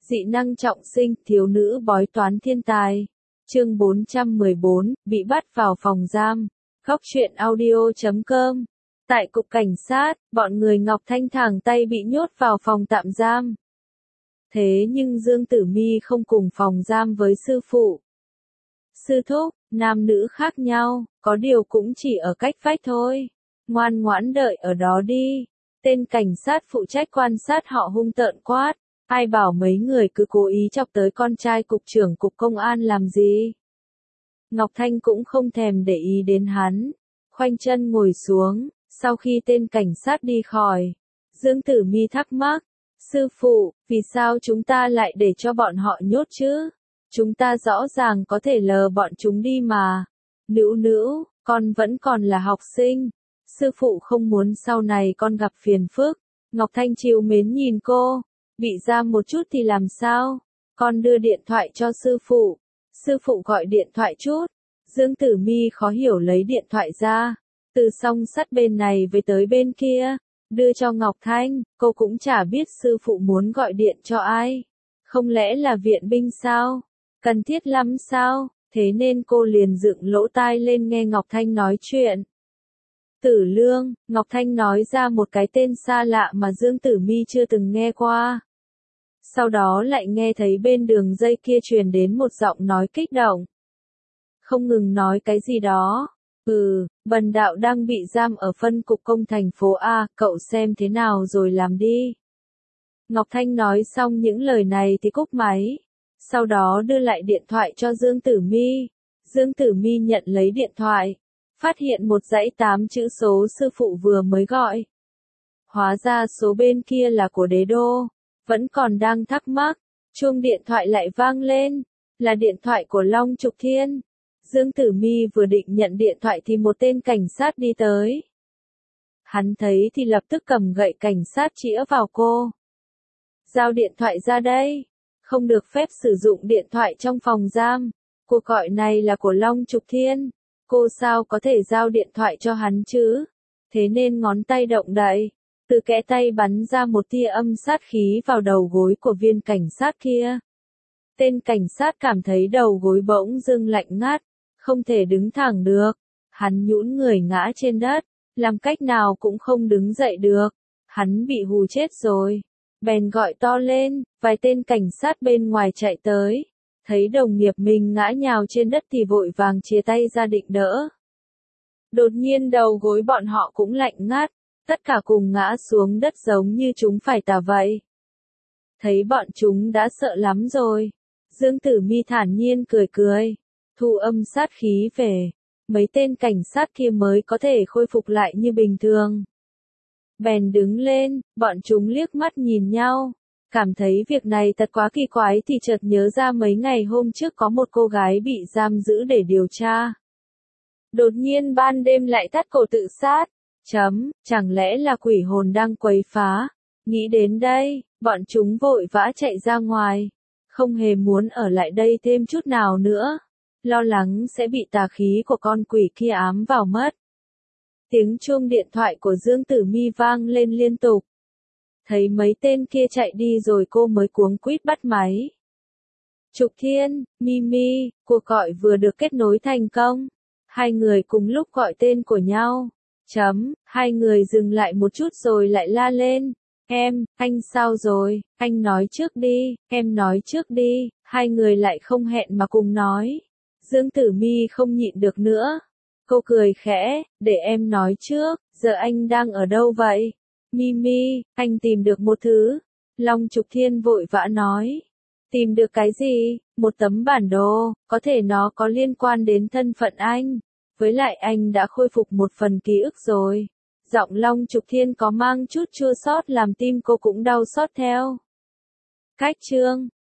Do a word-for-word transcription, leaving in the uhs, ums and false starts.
Dị năng trọng sinh, thiếu nữ bói toán thiên tài. Chương bốn trăm mười bốn, bị bắt vào phòng giam. Góc truyện audio chấm com. Tại cục cảnh sát, bọn người Ngọc Thanh thẳng tay bị nhốt vào phòng tạm giam. Thế nhưng Dương Tử Mi không cùng phòng giam với sư phụ. Sư thúc, nam nữ khác nhau, có điều cũng chỉ ở cách vách thôi. Ngoan ngoãn đợi ở đó đi. Tên cảnh sát phụ trách quan sát họ hung tợn quát. Ai bảo mấy người cứ cố ý chọc tới con trai cục trưởng cục công an làm gì? Ngọc Thanh cũng không thèm để ý đến hắn. Khoanh chân ngồi xuống, sau khi tên cảnh sát đi khỏi. Dương Tử Mi thắc mắc. Sư phụ, vì sao chúng ta lại để cho bọn họ nhốt chứ? Chúng ta rõ ràng có thể lờ bọn chúng đi mà. Nữ nữ, con vẫn còn là học sinh. Sư phụ không muốn sau này con gặp phiền phức. Ngọc Thanh trìu mến nhìn cô. Bị giam một chút thì làm sao? Con đưa điện thoại cho sư phụ. Sư phụ gọi điện thoại chút. Dương Tử Mi khó hiểu lấy điện thoại ra. Từ song sắt bên này với tới bên kia. Đưa cho Ngọc Thanh, cô cũng chả biết sư phụ muốn gọi điện cho ai. Không lẽ là viện binh sao? Cần thiết lắm sao? Thế nên cô liền dựng lỗ tai lên nghe Ngọc Thanh nói chuyện. Tử Lương, Ngọc Thanh nói ra một cái tên xa lạ mà Dương Tử Mi chưa từng nghe qua. Sau đó lại nghe thấy bên đường dây kia truyền đến một giọng nói kích động. Không ngừng nói cái gì đó. Ừ, Bần Đạo đang bị giam ở phân cục công thành phố A, cậu xem thế nào rồi làm đi. Ngọc Thanh nói xong những lời này thì cúp máy. Sau đó đưa lại điện thoại cho Dương Tử Mi. Dương Tử Mi nhận lấy điện thoại. Phát hiện một dãy tám chữ số sư phụ vừa mới gọi. Hóa ra số bên kia là của Đế Đô. Vẫn còn đang thắc mắc. Chuông điện thoại lại vang lên. Là điện thoại của Long Trục Thiên. Dương Tử Mi vừa định nhận điện thoại thì một tên cảnh sát đi tới. Hắn thấy thì lập tức cầm gậy cảnh sát chĩa vào cô. Giao điện thoại ra đây. Không được phép sử dụng điện thoại trong phòng giam. Cuộc gọi này là của Long Trục Thiên. Cô sao có thể giao điện thoại cho hắn chứ? Thế nên ngón tay động đậy. Từ kẽ tay bắn ra một tia âm sát khí vào đầu gối của viên cảnh sát kia. Tên cảnh sát cảm thấy đầu gối bỗng dưng lạnh ngắt. Không thể đứng thẳng được. Hắn nhũn người ngã trên đất. Làm cách nào cũng không đứng dậy được. Hắn bị hù chết rồi. Bèn gọi to lên. Vài tên cảnh sát bên ngoài chạy tới. Thấy đồng nghiệp mình ngã nhào trên đất thì vội vàng chia tay ra định đỡ. Đột nhiên đầu gối bọn họ cũng lạnh ngắt. Tất cả cùng ngã xuống đất giống như chúng phải tà vậy. Thấy bọn chúng đã sợ lắm rồi. Dương Tử Mi thản nhiên cười cười. Thu âm sát khí về. Mấy tên cảnh sát kia mới có thể khôi phục lại như bình thường. Bèn đứng lên, bọn chúng liếc mắt nhìn nhau. Cảm thấy việc này thật quá kỳ quái thì chợt nhớ ra mấy ngày hôm trước có một cô gái bị giam giữ để điều tra. Đột nhiên ban đêm lại thắt cổ tự sát. Chấm, chẳng lẽ là quỷ hồn đang quấy phá. Nghĩ đến đây, bọn chúng vội vã chạy ra ngoài. Không hề muốn ở lại đây thêm chút nào nữa. Lo lắng sẽ bị tà khí của con quỷ kia ám vào mất. Tiếng chuông điện thoại của Dương Tử Mi vang lên liên tục. Thấy mấy tên kia chạy đi rồi cô mới cuống quýt bắt máy. Trục Thiên, Mimi, cuộc gọi vừa được kết nối thành công. Hai người cùng lúc gọi tên của nhau. Chấm, hai người dừng lại một chút rồi lại la lên. Em, anh sao rồi, anh nói trước đi, em nói trước đi. Hai người lại không hẹn mà cùng nói. Dương Tử Mi không nhịn được nữa. Cô cười khẽ, để em nói trước, giờ anh đang ở đâu vậy? Mimi, anh tìm được một thứ. Long Trục Thiên vội vã nói. Tìm được cái gì? Một tấm bản đồ, có thể nó có liên quan đến thân phận anh. Với lại anh đã khôi phục một phần ký ức rồi. Giọng Long Trục Thiên có mang chút chua xót làm tim cô cũng đau xót theo. Cách chương